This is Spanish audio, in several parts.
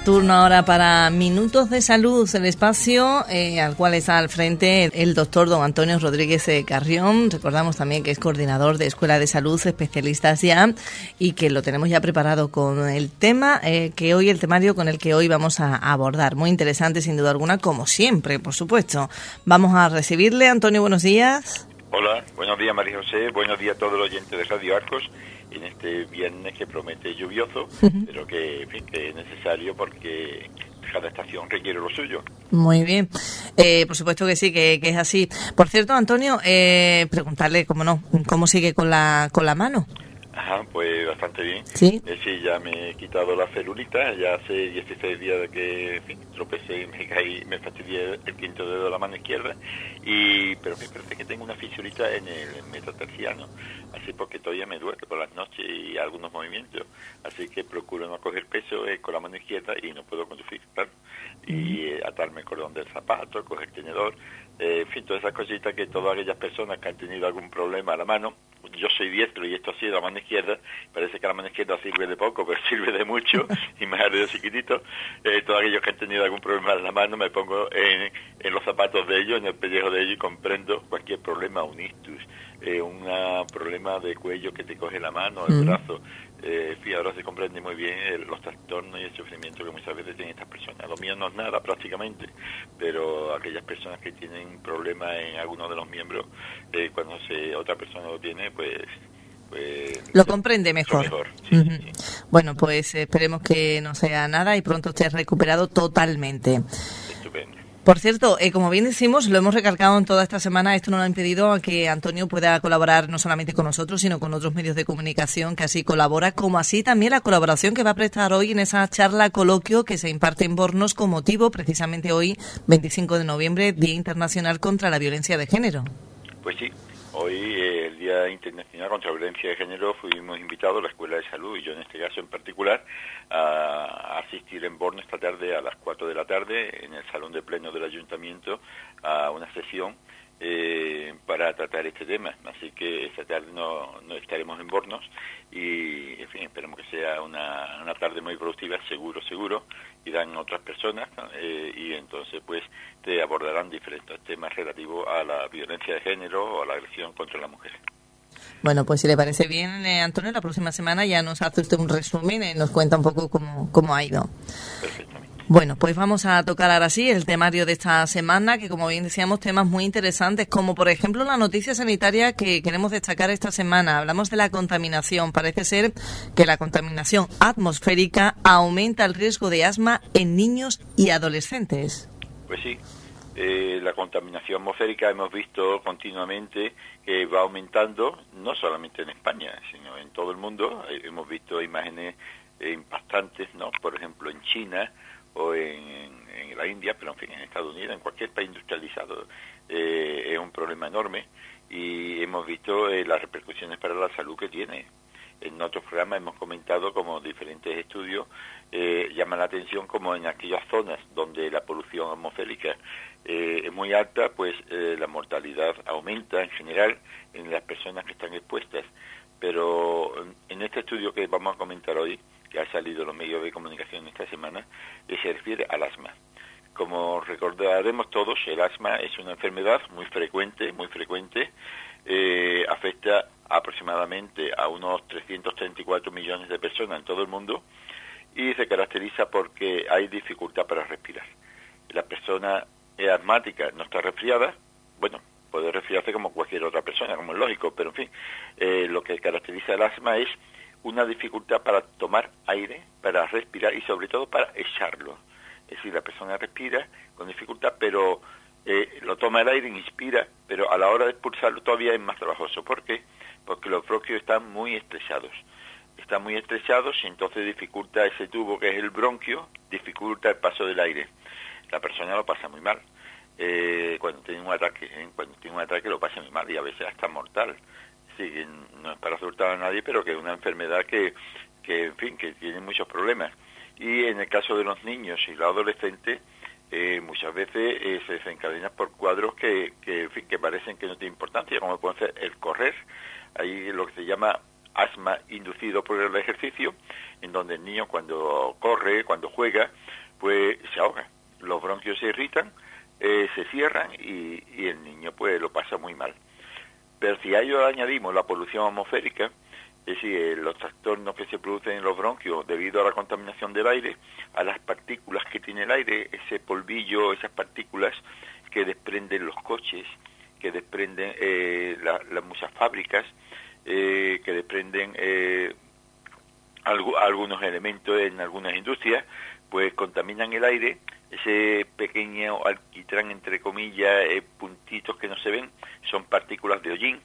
Turno ahora para Minutos de Salud, el espacio al cual está al frente el doctor don Antonio Rodríguez Carrión. Recordamos también que es coordinador de Escuela de Salud, especialistas ya, y que lo tenemos ya preparado con el tema el temario con el que hoy vamos a abordar. Muy interesante, sin duda alguna, como siempre, por supuesto. Vamos a recibirle. Antonio, buenos días. Hola, buenos días María José, buenos días a todos los oyentes de Radio Arcos en este viernes que promete lluvioso, pero que, en fin, que es necesario porque cada estación requiere lo suyo. Muy bien, por supuesto que sí, que es así. Por cierto, Antonio, preguntarle, ¿cómo sigue con la mano? Ajá, pues bastante bien. Sí. Sí, ya me he quitado la celulita, ya hace 16 días de que, en fin, tropecé y me caí, me fastidié el quinto dedo de la mano izquierda, pero me parece que tengo una fisurita en el metatarsiano, así porque todavía me duele por las noches y algunos movimientos, así que procuro no coger peso con la mano izquierda y no puedo conducir, claro, y atarme el cordón del zapato, coger tenedor, en fin, todas esas cositas que todas aquellas personas que han tenido algún problema a la mano. Yo soy diestro y esto ha sido la mano izquierda, parece que la mano izquierda sirve de poco, pero sirve de mucho, y más de chiquitito. Todos aquellos que han tenido algún problema en la mano, me pongo en los zapatos de ellos, en el pellejo de ellos, y comprendo cualquier problema, un ictus, un problema de cuello que te coge la mano, el brazo. Ahora se comprende muy bien los trastornos y el sufrimiento que muchas veces tienen estas personas. Lo mío no es nada prácticamente, pero aquellas personas que tienen problemas en alguno de los miembros, cuando otra persona lo tiene, pues lo comprende mejor. Sí. Bueno, pues esperemos que no sea nada y pronto esté recuperado totalmente. Estupendo. Por cierto, como bien decimos, lo hemos recalcado en toda esta semana, esto no lo ha impedido a que Antonio pueda colaborar no solamente con nosotros, sino con otros medios de comunicación que así colabora, como así también la colaboración que va a prestar hoy en esa charla coloquio que se imparte en Bornos con motivo, precisamente hoy, 25 de noviembre, Día Internacional contra la Violencia de Género. Pues sí, hoy, el Día Internacional contra la Violencia de Género, fuimos invitados a la Escuela de Salud, y yo en este caso en particular, a asistir en Borno esta tarde a las 4 de la tarde en el Salón de Pleno del Ayuntamiento a una sesión para tratar este tema. Así que esta tarde no estaremos en Bornos y, en fin, esperemos que sea una tarde muy productiva, seguro, irán otras personas y entonces pues te abordarán diferentes temas relativos a la violencia de género o a la agresión contra la mujer. Bueno, pues si le parece bien, Antonio, la próxima semana ya nos hace usted un resumen y nos cuenta un poco cómo ha ido. Perfectamente. Bueno, pues vamos a tocar ahora sí el temario de esta semana, que como bien decíamos, temas muy interesantes, como por ejemplo la noticia sanitaria que queremos destacar esta semana. Hablamos de la contaminación. Parece ser que la contaminación atmosférica aumenta el riesgo de asma en niños y adolescentes. Pues sí. La contaminación atmosférica hemos visto continuamente que va aumentando, no solamente en España, sino en todo el mundo. Hemos visto imágenes impactantes, ¿no? Por ejemplo, en China o en la India, pero en fin, en Estados Unidos, en cualquier país industrializado, es un problema enorme y hemos visto las repercusiones para la salud que tiene. En otros programas hemos comentado como diferentes estudios llaman la atención como en aquellas zonas donde la polución atmosférica es muy alta, pues la mortalidad aumenta en general en las personas que están expuestas. Pero en este estudio que vamos a comentar hoy, que ha salido en los medios de comunicación esta semana, se refiere al asma. Como recordaremos todos, el asma es una enfermedad muy frecuente, afecta aproximadamente a unos 334 millones de personas en todo el mundo y se caracteriza porque hay dificultad para respirar. La persona asmática no está resfriada, bueno, puede resfriarse como cualquier otra persona, como es lógico, pero en fin, lo que caracteriza el asma es una dificultad para tomar aire, para respirar y sobre todo para echarlo. Es decir, la persona respira con dificultad, pero lo toma el aire, inspira, pero a la hora de expulsarlo todavía es más trabajoso. ¿Por qué? Porque los bronquios están muy estrechados. Y entonces dificulta ese tubo que es el bronquio, dificulta el paso del aire. La persona lo pasa muy mal. Cuando tiene un ataque lo pasa muy mal y a veces hasta mortal. Sí, no es para asustar a nadie, pero que es una enfermedad que en fin, que tiene muchos problemas. Y en el caso de los niños y los adolescentes, muchas veces se desencadenan por cuadros que parecen que no tienen importancia, como puede ser el correr. Hay lo que se llama asma inducido por el ejercicio, en donde el niño cuando corre, cuando juega, pues se ahoga. Los bronquios se irritan, se cierran y el niño pues lo pasa muy mal. Pero si a ello añadimos la polución atmosférica, es decir, los trastornos que se producen en los bronquios debido a la contaminación del aire, a las partículas que tiene el aire, ese polvillo, esas partículas que desprenden los coches, que desprenden las muchas fábricas, que desprenden algunos elementos en algunas industrias, pues contaminan el aire. Ese pequeño alquitrán, entre comillas, puntitos que no se ven, son partículas de hollín,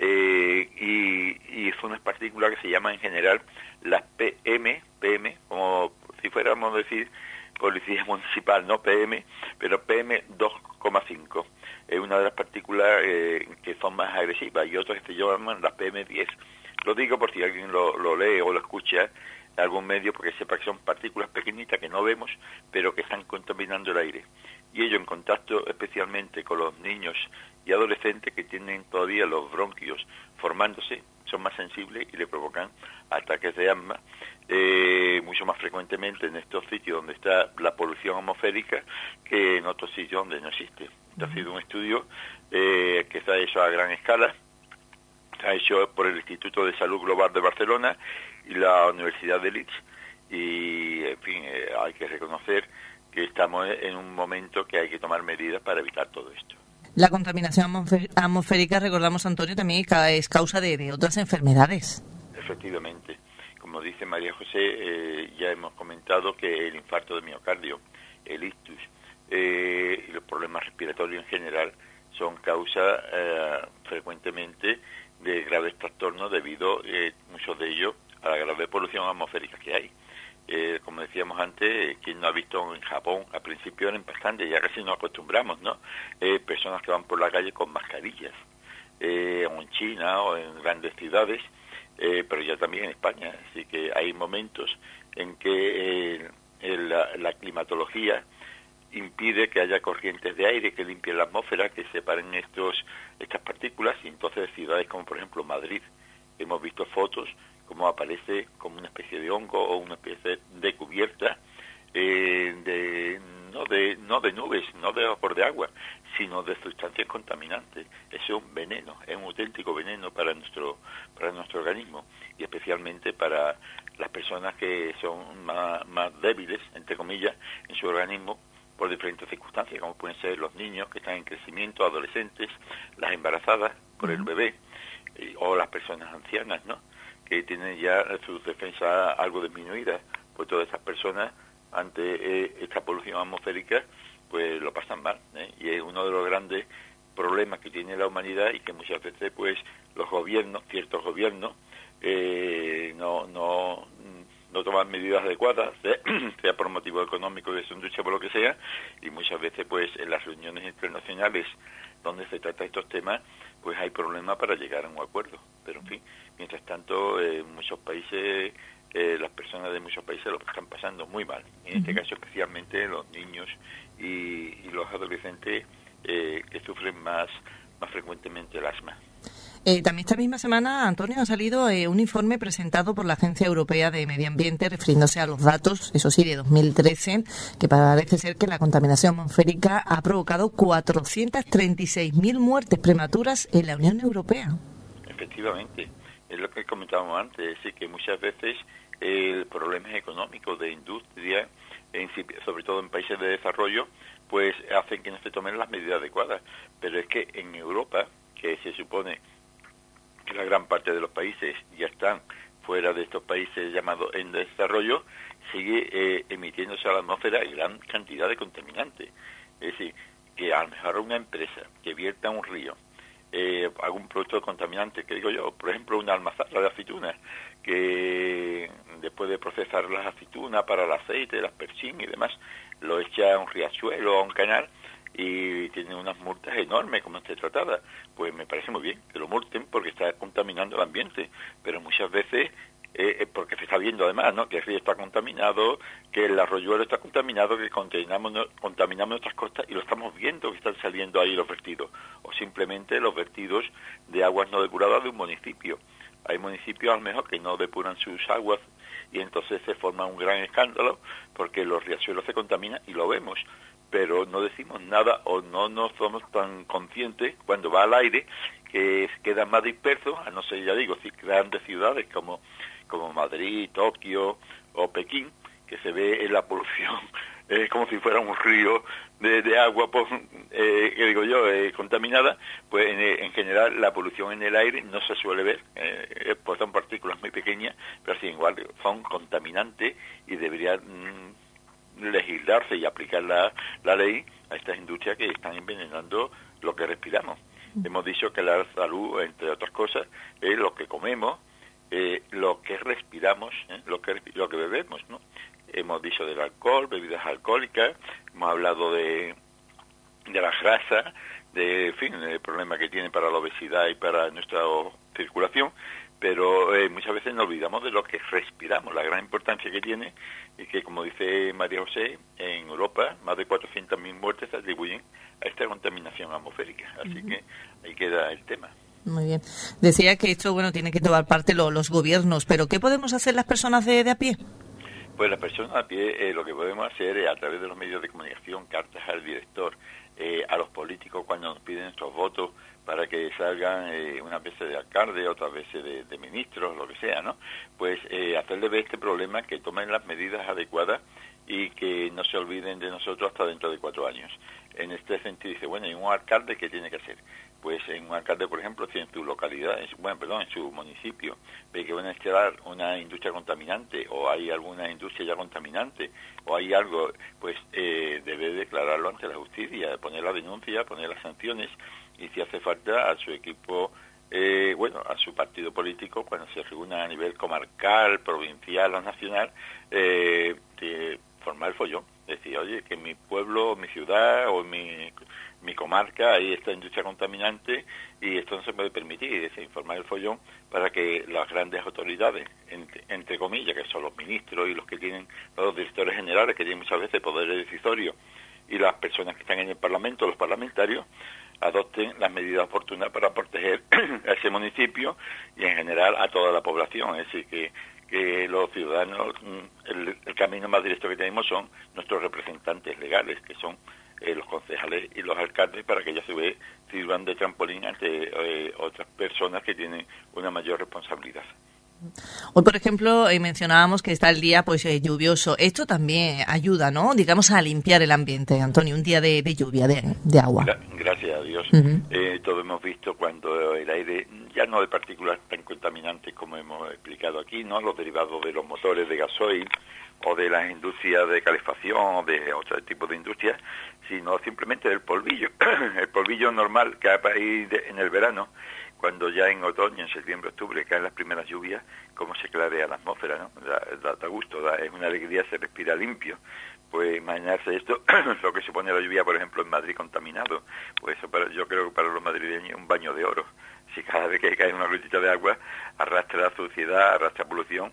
y son unas partículas que se llaman en general las PM, como si fuéramos a decir policía municipal, no PM, pero PM 2,5. Es una de las partículas que son más agresivas, y otras que se llaman las PM10. Lo digo por si alguien lo lee o lo escucha en algún medio, porque sepa que son partículas pequeñitas que no vemos, pero que están contaminando el aire. Y ello en contacto especialmente con los niños y adolescentes que tienen todavía los bronquios formándose, son más sensibles y le provocan ataques de asma, mucho más frecuentemente en estos sitios donde está la polución atmosférica que en otros sitios donde no existe. Este ha sido un estudio que se ha hecho a gran escala, se ha hecho por el Instituto de Salud Global de Barcelona y la Universidad de Leeds, y en fin, hay que reconocer que estamos en un momento que hay que tomar medidas para evitar todo esto. La contaminación atmosférica, recordamos, Antonio, también es causa de otras enfermedades. Efectivamente. Como dice María José, ya hemos comentado que el infarto de miocardio, el ictus y los problemas respiratorios en general son causa frecuentemente de graves trastornos debido, muchos de ellos, a la grave polución atmosférica que hay. Como decíamos antes, quien no ha visto en Japón, al principio era impactante, ya casi nos acostumbramos, ¿no? Personas que van por la calle con mascarillas, o en China o en grandes ciudades, pero ya también en España. Así que hay momentos en que la climatología impide que haya corrientes de aire que limpien la atmósfera, que separen estas partículas, y entonces ciudades como por ejemplo Madrid, hemos visto fotos como aparece como una especie de hongo o una especie de cubierta no de nubes, no de vapor de agua, sino de sustancias contaminantes. Eso es un veneno, es un auténtico veneno para nuestro organismo, y especialmente para las personas que son más débiles, entre comillas, en su organismo, por diferentes circunstancias, como pueden ser los niños que están en crecimiento, adolescentes, las embarazadas por el bebé, o las personas ancianas, ¿no?, que tienen ya sus defensas algo disminuidas. Pues todas esas personas, ante esta polución atmosférica, pues lo pasan mal, ¿eh? Y es uno de los grandes problemas que tiene la humanidad, y que muchas veces pues los gobiernos, ciertos gobiernos, no toman medidas adecuadas, sea por motivo económico, de su industria, por lo que sea, y muchas veces pues en las reuniones internacionales donde se trata estos temas, pues hay problemas para llegar a un acuerdo. Pero en fin, mientras tanto, en muchos países, las personas de muchos países lo están pasando muy mal. En este caso especialmente los niños y los adolescentes que sufren más frecuentemente el asma. También esta misma semana, Antonio, ha salido un informe presentado por la Agencia Europea de Medio Ambiente refiriéndose a los datos, eso sí, de 2013, que parece ser que la contaminación atmosférica ha provocado 436.000 muertes prematuras en la Unión Europea. Efectivamente, es lo que comentábamos antes, es decir, que muchas veces el problema económico de industria, sobre todo en países de desarrollo, pues hacen que no se tomen las medidas adecuadas. Pero es que en Europa, que se supone que la gran parte de los países ya están fuera de estos países llamados en desarrollo, sigue emitiéndose a la atmósfera gran cantidad de contaminantes. Es decir, que a lo mejor una empresa que vierta un río algún producto contaminante, que digo yo, por ejemplo, una almazara de aceitunas, que después de procesar las aceitunas para el aceite, el aspergín y demás, lo echa a un riachuelo o a un canal, y tiene unas multas enormes como esté tratada. Pues me parece muy bien que lo multen porque está contaminando el ambiente, pero muchas veces porque se está viendo además, ¿no?, que el río está contaminado, que el arroyuelo está contaminado, que contaminamos nuestras costas, y lo estamos viendo que están saliendo ahí los vertidos, o simplemente los vertidos de aguas no depuradas de un municipio. Hay municipios a lo mejor que no depuran sus aguas y entonces se forma un gran escándalo porque los riachuelos se contaminan y lo vemos, pero no decimos nada o no somos tan conscientes cuando va al aire que quedan más dispersos, a no ser, ya digo, grandes ciudades como Madrid, Tokio o Pekín, que se ve la polución como si fuera un río de agua, pues, que digo yo, contaminada. Pues en general la polución en el aire no se suele ver, pues son partículas muy pequeñas, pero sin igual son contaminantes y debería legislarse y aplicar la ley a estas industrias que están envenenando lo que respiramos. Hemos dicho que la salud, entre otras cosas, es lo que comemos, lo que respiramos, lo que bebemos, ¿no? Hemos dicho del alcohol, bebidas alcohólicas, hemos hablado de la grasa, en fin, el problema que tiene para la obesidad y para nuestra circulación, pero muchas veces nos olvidamos de lo que respiramos, la gran importancia que tiene, y que, como dice María José, en Europa más de 400.000 muertes se atribuyen a esta contaminación atmosférica, así que ahí queda el tema. Muy bien. Decía que esto, bueno, tiene que tomar parte los gobiernos, pero ¿qué podemos hacer las personas de a pie? Pues las personas a pie, lo que podemos hacer es, a través de los medios de comunicación, cartas al director, a los políticos cuando nos piden nuestros votos para que salgan unas veces de alcalde, otras veces de ministros, lo que sea, ¿no? Pues hacerle ver este problema, que tomen las medidas adecuadas y que no se olviden de nosotros hasta dentro de 4 años. En este sentido dice, bueno, ¿y un alcalde qué tiene que hacer? Pues en un alcalde, por ejemplo, si en tu localidad, en su municipio, ve que van a instalar una industria contaminante o hay alguna industria ya contaminante o hay algo, pues debe declararlo ante la justicia, poner la denuncia, poner las sanciones y si hace falta a su equipo, a su partido político, cuando se reúna a nivel comarcal, provincial o nacional, formar el follón. Decir, oye, que en mi pueblo, mi ciudad o mi comarca hay esta industria contaminante y esto no se puede permitir, y decir, informar el follón para que las grandes autoridades, entre comillas, que son los ministros y los que tienen, los directores generales, que tienen muchas veces poderes decisorios, y las personas que están en el Parlamento, los parlamentarios, adopten las medidas oportunas para proteger a ese municipio y en general a toda la población. Es decir, que los ciudadanos, el camino más directo que tenemos son nuestros representantes legales, que son los concejales y los alcaldes, para que ya se ve sirvan de trampolín ante otras personas que tienen una mayor responsabilidad. Hoy, por ejemplo, mencionábamos que está el día lluvioso. Esto también ayuda, ¿no? Digamos, a limpiar el ambiente, Antonio, un día de lluvia, de agua. Gracias a Dios. Todos hemos visto cuando el aire, ya no de partículas tan contaminantes como hemos explicado aquí, ¿no? Los derivados de los motores de gasoil o de las industrias de calefacción o de otro tipo de industrias, sino simplemente del polvillo. El polvillo normal que hay en el verano, cuando ya en otoño, en septiembre, octubre, caen las primeras lluvias, cómo se clarea la atmósfera, ¿no? Da gusto, es una alegría, se respira limpio. Pues imaginarse esto, lo que supone la lluvia, por ejemplo, en Madrid contaminado, pues eso yo creo que para los madrileños es un baño de oro. Si cada vez que cae una gotita de agua, arrastra suciedad, arrastra polución,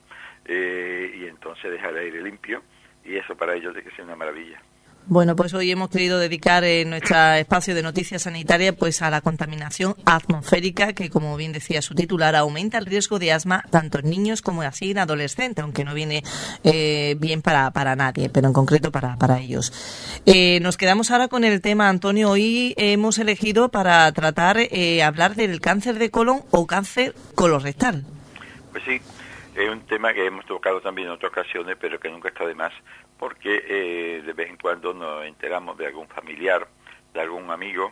y entonces deja el aire limpio, y eso para ellos tiene que ser una maravilla. Bueno, pues hoy hemos querido dedicar nuestro espacio de noticias sanitarias pues a la contaminación atmosférica, que, como bien decía su titular, aumenta el riesgo de asma tanto en niños como así en adolescentes, aunque no viene bien para nadie, pero en concreto para ellos. Nos quedamos ahora con el tema, Antonio. Hoy hemos elegido para tratar, hablar del cáncer de colon o cáncer colorectal. Pues sí, es un tema que hemos tocado también en otras ocasiones, pero que nunca está de más, porque de vez en cuando nos enteramos de algún familiar, de algún amigo,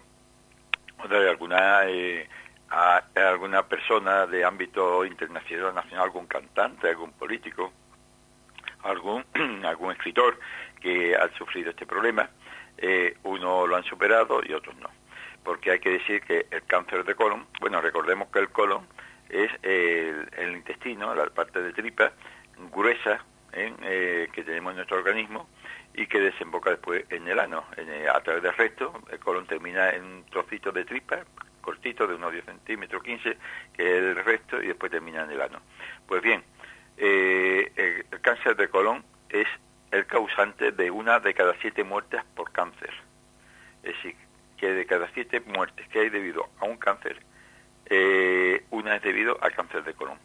o de alguna persona de ámbito internacional, nacional, algún cantante, algún político, algún escritor que ha sufrido este problema. Unos lo han superado y otros no, porque hay que decir que el cáncer de colon, bueno, recordemos que el colon es el intestino, la parte de tripa gruesa que tenemos en nuestro organismo y que desemboca después en el ano, a través del recto. El colon termina en un trocito de tripa cortito de unos 10 centímetros, 15, que es el recto, y después termina en el ano. Pues bien, el cáncer de colon es el causante de 1 de cada 7 muertes por cáncer. Es decir, que de cada 7 muertes que hay debido a un cáncer, una es debido al cáncer de colon.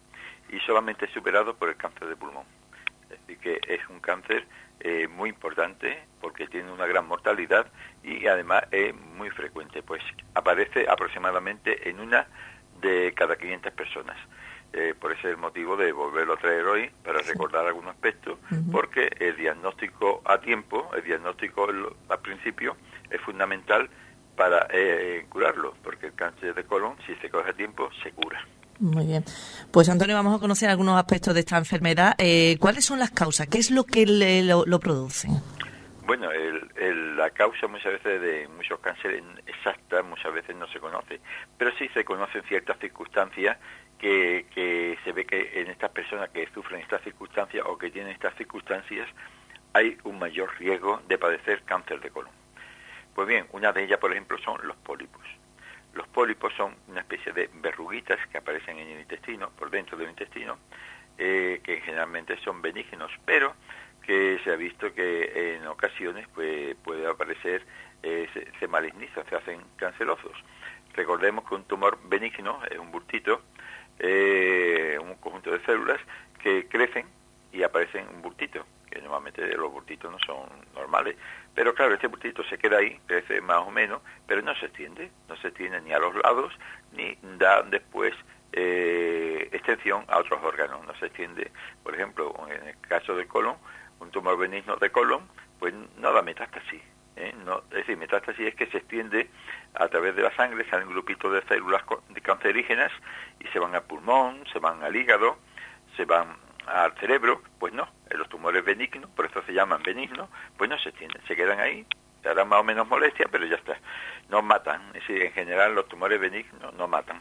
y solamente superado por el cáncer de pulmón. Es decir, que es un cáncer muy importante porque tiene una gran mortalidad y además es muy frecuente, pues aparece aproximadamente en una de cada 500 personas. Por ese es el motivo de volverlo a traer hoy, para recordar algunos aspectos, porque el diagnóstico a tiempo, el diagnóstico al principio, es fundamental para curarlo, porque el cáncer de colon, si se coge a tiempo, se cura. Muy bien. Pues Antonio, vamos a conocer algunos aspectos de esta enfermedad. ¿Cuáles son las causas? ¿Qué es lo que lo produce? Bueno, la causa muchas veces de muchos cánceres exacta muchas veces no se conoce, pero sí se conocen ciertas circunstancias que se ve que en estas personas que sufren estas circunstancias o que tienen estas circunstancias hay un mayor riesgo de padecer cáncer de colon. Pues bien, una de ellas, por ejemplo, son los pólipos. Los pólipos son una especie de verruguitas que aparecen en el intestino, por dentro del intestino, que generalmente son benignos, pero que se ha visto que en ocasiones pues puede aparecer, se malignizan, se hacen cancerosos. Recordemos que un tumor benigno es un bultito, un conjunto de células que crecen y aparecen un bultito, que normalmente los bultitos no son normales. Pero claro, este bultito se queda ahí, crece más o menos, pero no se extiende ni a los lados, ni da después extensión a otros órganos, no se extiende. Por ejemplo, en el caso del colon, un tumor benigno de colon, pues no da metástasis. No, es decir, metástasis es que se extiende a través de la sangre, salen grupitos de células cancerígenas y se van al pulmón, se van al hígado, se van al cerebro. Pues no, en los tumores benignos, por eso se llaman benignos, pues no se extienden, se quedan ahí, te harán más o menos molestia, pero ya está, no matan. Es decir, en general los tumores benignos no matan.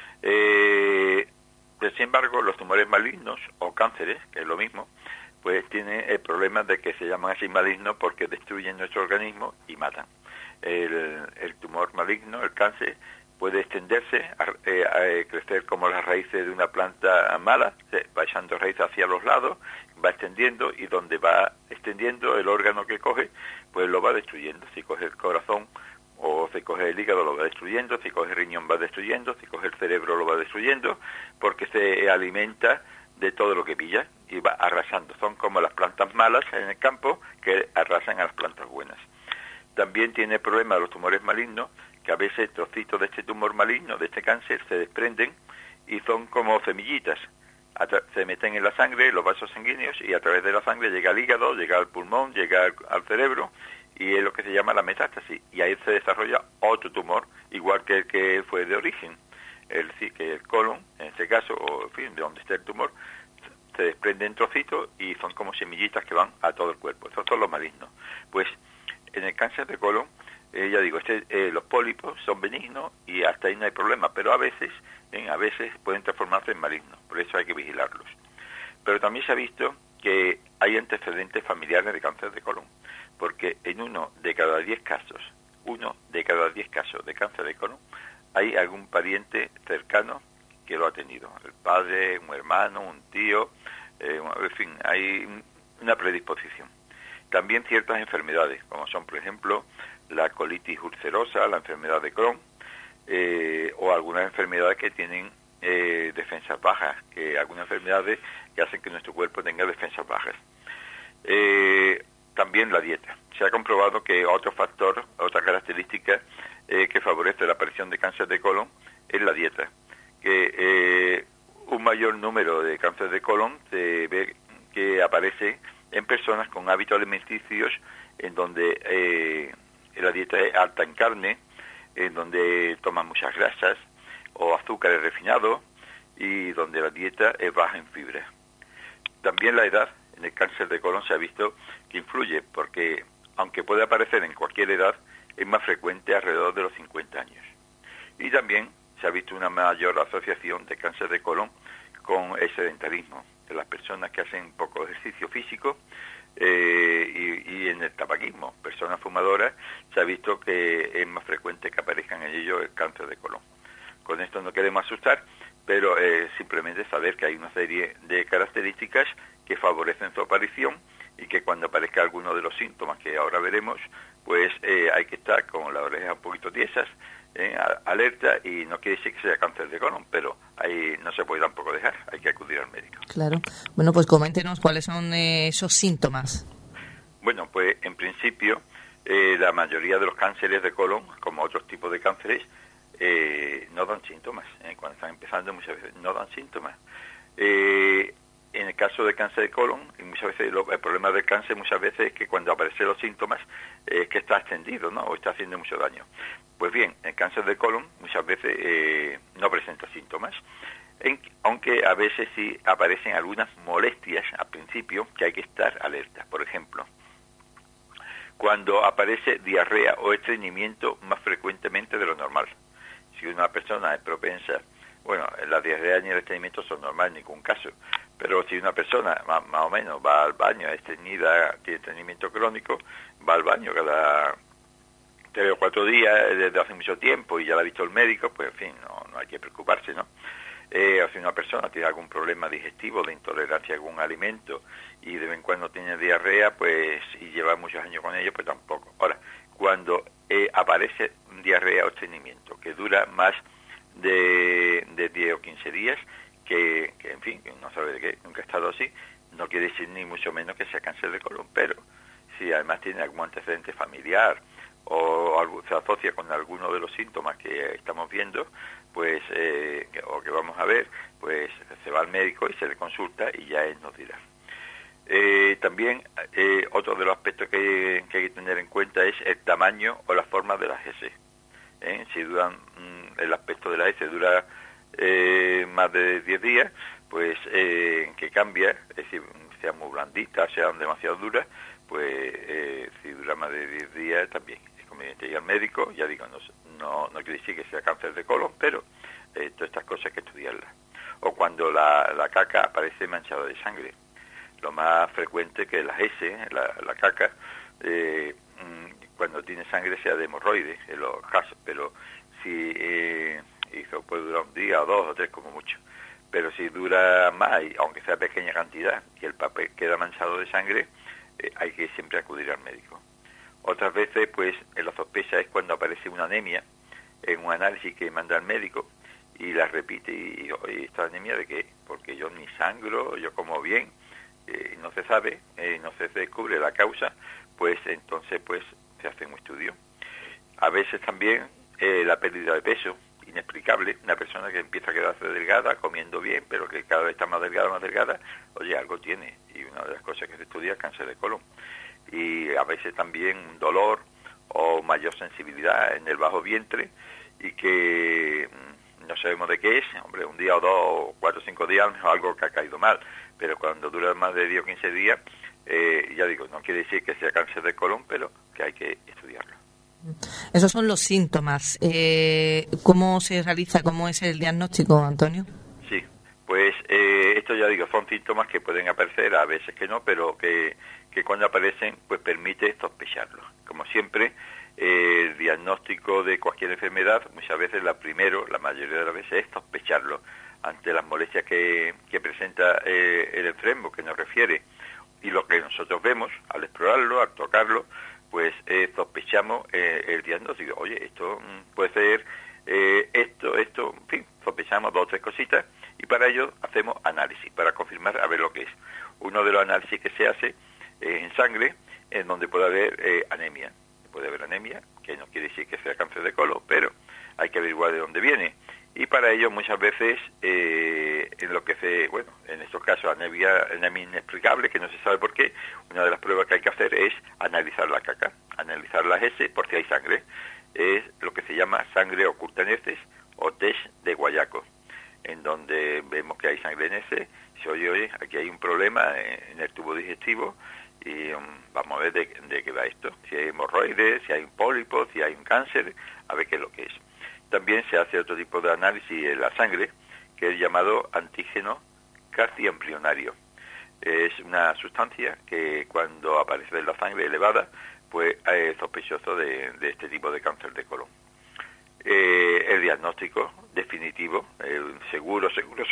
Pero sin embargo, los tumores malignos o cánceres, que es lo mismo, pues tienen el problema de que se llaman así malignos porque destruyen nuestro organismo y matan. El tumor maligno, el cáncer, puede extenderse, a crecer como las raíces de una planta mala, va echando raíces hacia los lados, va extendiendo, y donde va extendiendo el órgano que coge, pues lo va destruyendo. Si coge el corazón o si coge el hígado, lo va destruyendo; si coge el riñón, va destruyendo; si coge el cerebro, lo va destruyendo, porque se alimenta de todo lo que pilla y va arrasando. Son como las plantas malas en el campo que arrasan a las plantas buenas. También tiene problemas los tumores malignos, que a veces trocitos de este tumor maligno, de este cáncer, se desprenden y son como semillitas. Se meten en la sangre, los vasos sanguíneos, y a través de la sangre llega al hígado, llega al pulmón, llega al cerebro, y es lo que se llama la metástasis. Y ahí se desarrolla otro tumor, igual que el que fue de origen. Es decir, que el colon, en este caso, o en fin, de donde esté el tumor, se desprenden trocitos y son como semillitas que van a todo el cuerpo. Esos son los malignos. Pues en el cáncer de colon, ya digo, los pólipos son benignos y hasta ahí no hay problema, pero a veces pueden transformarse en malignos, por eso hay que vigilarlos. Pero también se ha visto que hay antecedentes familiares de cáncer de colon, porque en uno de cada 10 casos de cáncer de colon, hay algún pariente cercano que lo ha tenido, el padre, un hermano, un tío, en fin, hay una predisposición. También ciertas enfermedades, como son, por ejemplo, la colitis ulcerosa, la enfermedad de Crohn, o algunas enfermedades que tienen defensas bajas, algunas enfermedades que hacen que nuestro cuerpo tenga defensas bajas. También la dieta. Se ha comprobado que otro factor, otra característica que favorece la aparición de cáncer de colon es la dieta. Que un mayor número de cáncer de colon se ve que aparece en personas con hábitos alimenticios en donde la dieta es alta en carne, en donde toman muchas grasas o azúcares refinados, y donde la dieta es baja en fibra. También la edad en el cáncer de colon se ha visto que influye, porque aunque puede aparecer en cualquier edad, es más frecuente alrededor de los 50 años. Y también se ha visto una mayor asociación de cáncer de colon con el sedentarismo, de las personas que hacen poco ejercicio físico, y en el tabaquismo. Personas fumadoras, se ha visto que es más frecuente que aparezcan en ellos el cáncer de colon. Con esto no queremos asustar, pero simplemente saber que hay una serie de características que favorecen su aparición, y que cuando aparezca alguno de los síntomas que ahora veremos, pues hay que estar con las orejas un poquito tiesas, alerta, y no quiere decir que sea cáncer de colon, pero ahí no se puede tampoco dejar, hay que acudir al médico. Claro. Bueno, pues coméntenos cuáles son esos síntomas. Bueno, pues en principio la mayoría de los cánceres de colon, como otros tipos de cánceres, no dan síntomas. Cuando están empezando muchas veces no dan síntomas. En el caso de cáncer de colon, y muchas veces el problema del cáncer muchas veces es que cuando aparecen los síntomas es que está extendido, ¿no? O está haciendo mucho daño. Pues bien, el cáncer de colon muchas veces no presenta síntomas, aunque a veces sí aparecen algunas molestias al principio que hay que estar alerta. Por ejemplo, cuando aparece diarrea o estreñimiento más frecuentemente de lo normal. Si una persona es propensa, bueno, la diarrea ni el estreñimiento son normales en ningún caso, pero si una persona más o menos va al baño, estreñida, tiene estreñimiento crónico, va al baño cada 3 o 4 días desde hace mucho tiempo y ya lo ha visto el médico, pues en fin, no hay que preocuparse, ¿no? O si una persona tiene algún problema digestivo, de intolerancia a algún alimento, y de vez en cuando tiene diarrea, pues, y lleva muchos años con ello, pues tampoco. Ahora, cuando aparece diarrea o estreñimiento, que dura más de 10 o 15 días, que en fin, que no sabe de qué, nunca ha estado así, no quiere decir ni mucho menos que sea cáncer de colon, pero si además tiene algún antecedente familiar o se asocia con alguno de los síntomas que estamos viendo, pues o que vamos a ver, pues se va al médico y se le consulta y ya él nos dirá. También otro de los aspectos que hay que tener en cuenta es el tamaño o la forma de las heces. Si duran, el aspecto de la heces dura más de 10 días, pues que cambia, es decir, sean muy blanditas, sean demasiado duras, pues si dura más de 10 días también es conveniente ir al médico. Ya digo, no quiere decir que sea cáncer de colon, pero todas estas cosas hay que estudiarlas. O cuando la caca aparece manchada de sangre. Lo más frecuente que las heces, la caca, cuando tiene sangre sea de hemorroides, en los casos, pero si eso puede durar un día o 2 o 3 como mucho. Pero si dura más, aunque sea pequeña cantidad, y el papel queda manchado de sangre, hay que siempre acudir al médico. Otras veces, pues, la sospecha es cuando aparece una anemia en un análisis que manda al médico y la repite y ¿esta anemia de qué? Porque yo ni sangro, yo como bien, no se sabe, no se descubre la causa, pues entonces pues se hace un estudio. A veces también la pérdida de peso, inexplicable, una persona que empieza a quedarse delgada, comiendo bien, pero que cada vez está más delgada, oye, algo tiene, y una de las cosas que se estudia es cáncer de colon. Y a veces también dolor o mayor sensibilidad en el bajo vientre, y que no sabemos de qué es, hombre, un día o 2 o 4 o 5 días, algo que ha caído mal, pero cuando dura más de 10 o 15 días, ya digo, no quiere decir que sea cáncer de colon, pero que hay que estudiarlo. Esos son los síntomas. ¿Cómo se realiza, cómo es el diagnóstico, Antonio? Sí, pues esto ya digo, son síntomas que pueden aparecer, a veces que no, pero que cuando aparecen, pues permite sospecharlos. Como siempre, el diagnóstico de cualquier enfermedad, muchas veces la mayoría de las veces es sospecharlo ante las molestias que presenta el enfermo, que nos refiere, y lo que nosotros vemos al explorarlo, al tocarlo, pues sospechamos el diagnóstico. Oye, esto puede ser esto, en fin, sospechamos 2 o 3 cositas, y para ello hacemos análisis, para confirmar a ver lo que es. Uno de los análisis que se hace en sangre, en donde puede haber anemia. Puede haber anemia, que no quiere decir que sea cáncer de colon, pero hay que averiguar de dónde viene. Y para ello muchas veces en lo que en estos casos anemia inexplicable, que no se sabe por qué, una de las pruebas que hay que hacer es analizar la caca, analizar las heces por si hay sangre. Es lo que se llama sangre oculta en heces o test de guayaco, en donde vemos que hay sangre en heces. Si oye, aquí hay un problema en el tubo digestivo, y vamos a ver de qué va esto, si hay hemorroides, si hay un pólipo, si hay un cáncer, a ver qué es lo que es. También se hace otro tipo de análisis en la sangre, que es llamado antígeno cardiembrionario. Es una sustancia que cuando aparece en la sangre elevada, pues es sospechoso de este tipo de cáncer de colon. El diagnóstico definitivo, el seguro,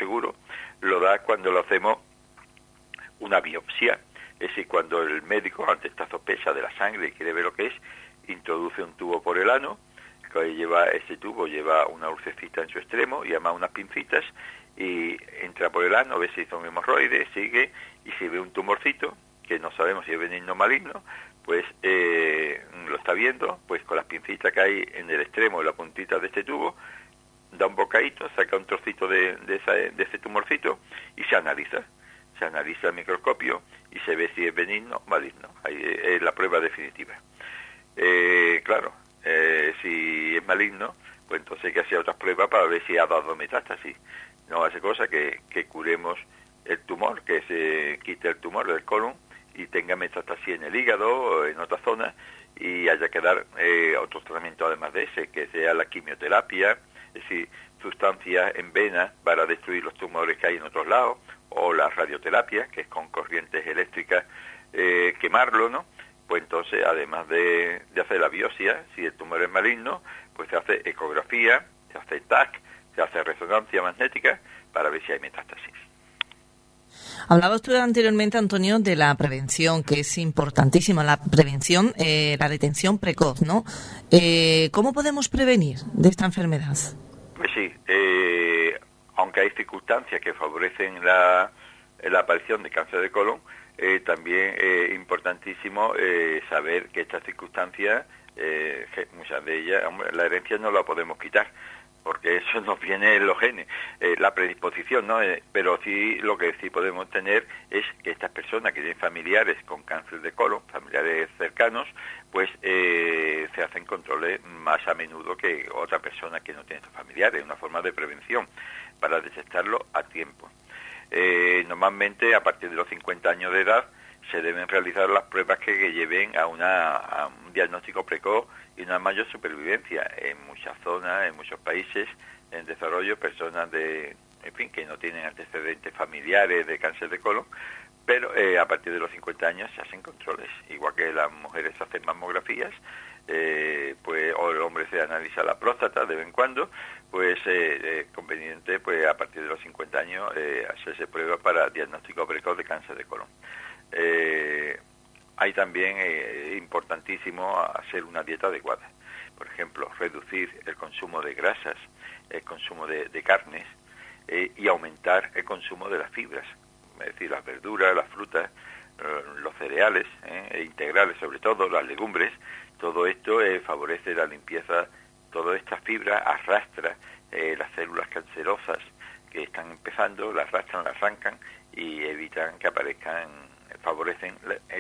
lo da cuando lo hacemos una biopsia. Es decir, cuando el médico, ante esta sospecha de la sangre y quiere ver lo que es, introduce un tubo por el ano, que lleva este tubo, lleva una lucecita en su extremo y además unas pincitas, y entra por el ano, ve si son hemorroides, sigue, y si ve un tumorcito, que no sabemos si es benigno o maligno, pues lo está viendo, pues con las pincitas que hay en el extremo, la puntita de este tubo, da un bocadito, saca un trocito de ese tumorcito y se analiza al microscopio y se ve si es benigno o maligno. Ahí es la prueba definitiva. Claro, si es maligno, pues entonces hay que hacer otras pruebas para ver si ha dado metástasis. No hace cosa que curemos el tumor, que se quite el tumor del colon y tenga metástasis en el hígado o en otra zona, y haya que dar otro tratamiento además de ese, que sea la quimioterapia, es decir, sustancias en vena para destruir los tumores que hay en otros lados, o la radioterapia, que es con corrientes eléctricas quemarlo, ¿no? Pues entonces, además de hacer la biopsia, si el tumor es maligno, pues se hace ecografía, se hace TAC, se hace resonancia magnética para ver si hay metástasis. Hablaba usted anteriormente, Antonio, de la prevención, que es importantísima, la prevención, la detención precoz, ¿no? ¿Cómo podemos prevenir de esta enfermedad? Pues sí, aunque hay circunstancias que favorecen la aparición de cáncer de colon, también es importantísimo saber que estas circunstancias, muchas de ellas, la herencia no la podemos quitar, porque eso nos viene en los genes, la predisposición, ¿no? Pero sí, lo que sí podemos tener es que estas personas que tienen familiares con cáncer de colon, familiares cercanos, pues se hacen controles más a menudo que otra persona que no tiene estos familiares, una forma de prevención para detectarlo a tiempo. Normalmente, a partir de los 50 años de edad, se deben realizar las pruebas que lleven a un diagnóstico precoz y una mayor supervivencia. En muchas zonas, en muchos países en desarrollo, personas que no tienen antecedentes familiares de cáncer de colon, pero a partir de los 50 años se hacen controles, igual que las mujeres hacen mamografías, pues, o el hombre se analiza la próstata de vez en cuando, pues conveniente, pues a partir de los 50 años hacerse pruebas para diagnóstico precoz de cáncer de colon. Hay también importantísimo hacer una dieta adecuada. Por ejemplo, reducir el consumo de grasas, el consumo de carnes y aumentar el consumo de las fibras, es decir, las verduras, las frutas, los cereales integrales, sobre todo las legumbres. Todo esto favorece la limpieza. Toda esta fibra arrastra las células cancerosas que están empezando, las arrastran, las arrancan y evitan que aparezcan, favorecen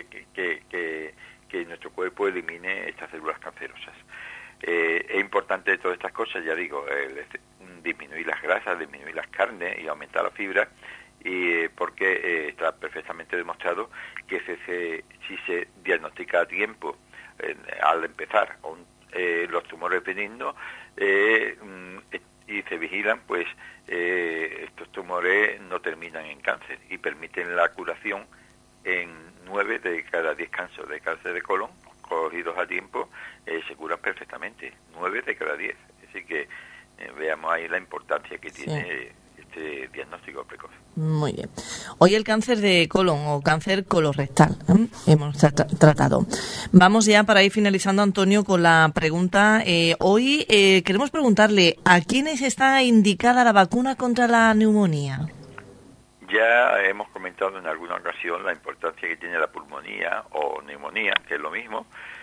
que nuestro cuerpo elimine estas células cancerosas. Es importante de todas estas cosas, ya digo, disminuir las grasas, disminuir las carnes y aumentar la fibra, porque está perfectamente demostrado que si se diagnostica a tiempo, al empezar los tumores benignos, y se vigilan, pues estos tumores no terminan en cáncer y permiten la curación en 9 de cada 10 casos de cáncer de colon cogidos a tiempo, se curan perfectamente, 9 de cada 10. Así que veamos ahí la importancia que tiene este diagnóstico precoz. Muy bien. Hoy el cáncer de colon o cáncer colorectal hemos tratado. Vamos ya para ir finalizando, Antonio, con la pregunta. Hoy queremos preguntarle, ¿a quiénes está indicada la vacuna contra la neumonía? Ya hemos comentado en alguna ocasión la importancia que tiene la pulmonía o neumonía, que es lo mismo,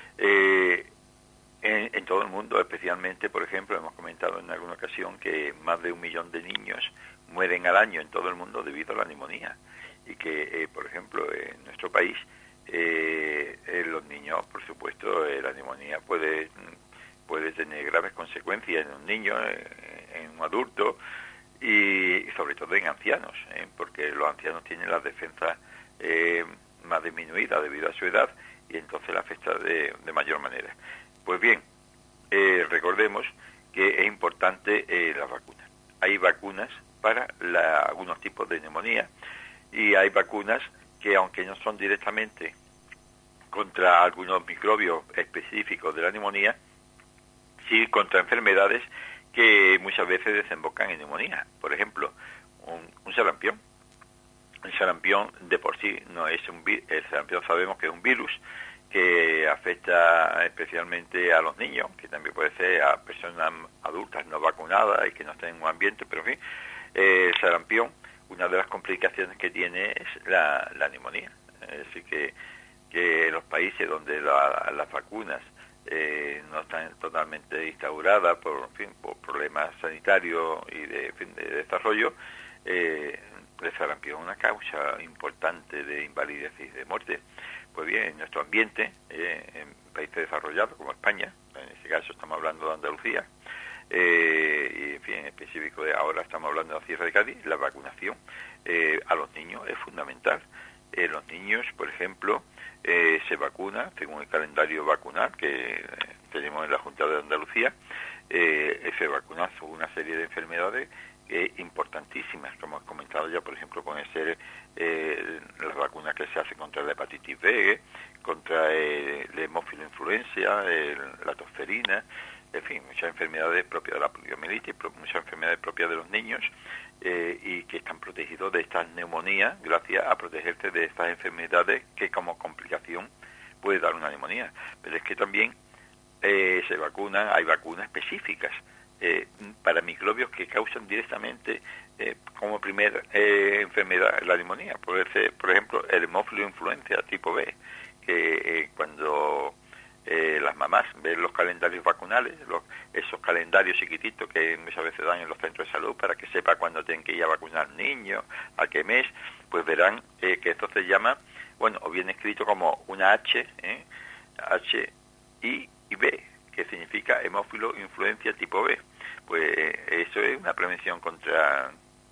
en todo el mundo, especialmente, por ejemplo, hemos comentado en alguna ocasión que más de 1 millón de niños mueren al año en todo el mundo debido a la neumonía, y que, por ejemplo, en nuestro país, los niños, por supuesto, la neumonía puede tener graves consecuencias en un niño, en un adulto, y sobre todo en ancianos, porque los ancianos tienen las defensas más disminuidas debido a su edad, y entonces la afecta de mayor manera. Pues bien, recordemos que es importante las vacunas. Hay vacunas para algunos tipos de neumonía, y hay vacunas que, aunque no son directamente contra algunos microbios específicos de la neumonía, sí contra enfermedades que muchas veces desembocan en neumonía. Por ejemplo, un sarampión. El sarampión de por sí no es un virus. El sarampión sabemos que es un virus que afecta especialmente a los niños, que también puede ser a personas adultas no vacunadas y que no estén en un ambiente, pero en fin, el sarampión, una de las complicaciones que tiene es la neumonía. Es decir, que los países donde las vacunas no están totalmente instauradas por problemas sanitarios y de desarrollo, el sarampión es una causa importante de invalidez y de muerte. Pues bien, en nuestro ambiente, en países desarrollados como España, en este caso estamos hablando de Andalucía, y en fin, en específico de ahora estamos hablando de la Sierra de Cádiz, la vacunación a los niños es fundamental. Los niños, por ejemplo, se vacunan según el calendario vacunal que tenemos en la Junta de Andalucía, se vacunan sobre una serie de enfermedades importantísimas, como he comentado ya, por ejemplo, pueden ser las vacunas que se hacen contra la hepatitis B, contra la hemofiloinfluencia, la tosferina, en fin, muchas enfermedades propias de la poliomielitis, muchas enfermedades propias de los niños, y que están protegidos de estas neumonías gracias a protegerse de estas enfermedades que como complicación puede dar una neumonía. Pero es que también se vacunan, hay vacunas específicas para microbios que causan directamente como primera enfermedad la neumonía. Puede ser, por ejemplo, el hemofiloinfluencia tipo B, que cuando las mamás ven los calendarios vacunales, esos calendarios chiquititos que muchas veces dan en los centros de salud para que sepa cuándo tienen que ir a vacunar niños, a qué mes, pues verán que esto se llama, bueno, o bien escrito como una H, H, I y B, que significa hemofiloinfluencia tipo B. Pues eso es una prevención contra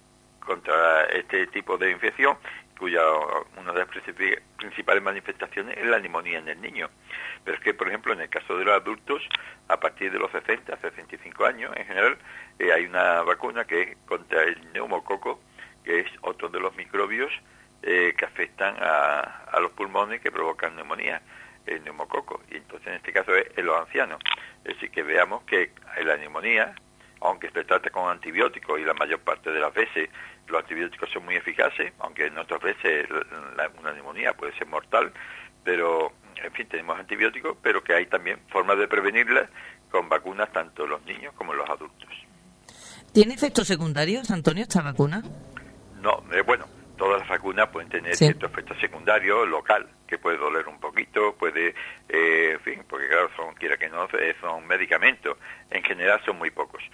este tipo de infección, cuya una de las principales manifestaciones es la neumonía en el niño. Pero es que, por ejemplo, en el caso de los adultos, a partir de los 60, 65 años, en general, hay una vacuna que es contra el neumococo, que es otro de los microbios que afectan a los pulmones, que provocan neumonía, el neumococo. Y entonces, en este caso, es en los ancianos. Es decir, que veamos que la neumonía, aunque se trata con antibióticos, y la mayor parte de las veces los antibióticos son muy eficaces, aunque en otras veces una neumonía puede ser mortal, pero, en fin, tenemos antibióticos, pero que hay también formas de prevenirla con vacunas, tanto los niños como los adultos. ¿Tiene efectos secundarios, Antonio, esta vacuna? No, bueno, todas las vacunas pueden tener ciertos efectos secundarios local, que puede doler un poquito, puede, en fin, porque claro, quiera que no, son medicamentos, en general son muy pocos.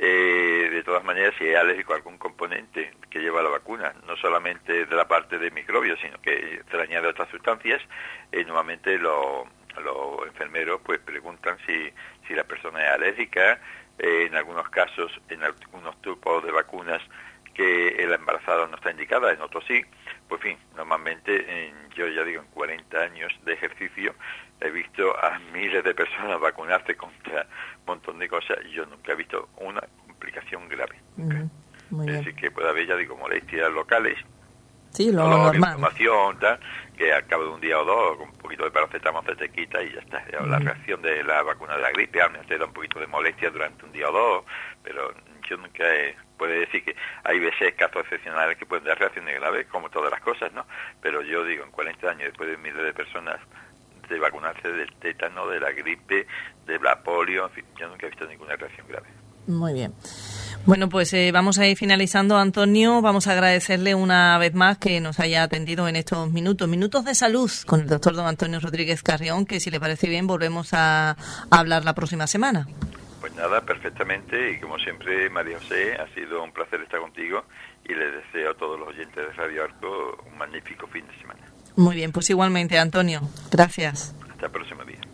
De todas maneras, si es alérgico a algún componente que lleva la vacuna, no solamente de la parte de microbios, sino que se le añade otras sustancias, normalmente los enfermeros pues preguntan si la persona es alérgica. En algunos casos, en algunos tipos de vacunas que la embarazada no está indicada, en otros sí. Pues en fin, normalmente yo ya digo, en 40 años de ejercicio he visto a miles de personas vacunarse contra un montón de cosas y yo nunca he visto una complicación grave. Muy bien. Así que puede haber, ya digo, molestias locales, sí, lo normal, inflamación, tal, que al cabo de un día o dos, con un poquito de paracetamol se te quita y ya está. La reacción de la vacuna de la gripe, a mí te da un poquito de molestia durante un día o dos, pero yo nunca puede decir que hay veces casos excepcionales que pueden dar reacciones graves, como todas las cosas, ¿no? Pero yo digo, en 40 años, después de miles de personas de vacunarse del tétano, de la gripe, de la polio, en fin, yo nunca he visto ninguna reacción grave. Muy bien. Bueno, pues vamos a ir finalizando, Antonio. Vamos a agradecerle una vez más que nos haya atendido en estos minutos de salud con el doctor don Antonio Rodríguez Carrión, que si le parece bien volvemos a hablar la próxima semana. Pues nada, perfectamente, y como siempre, María José, ha sido un placer estar contigo y les deseo a todos los oyentes de Radio Arco un magnífico fin de semana. Muy bien, pues igualmente, Antonio. Gracias. Hasta el próximo día.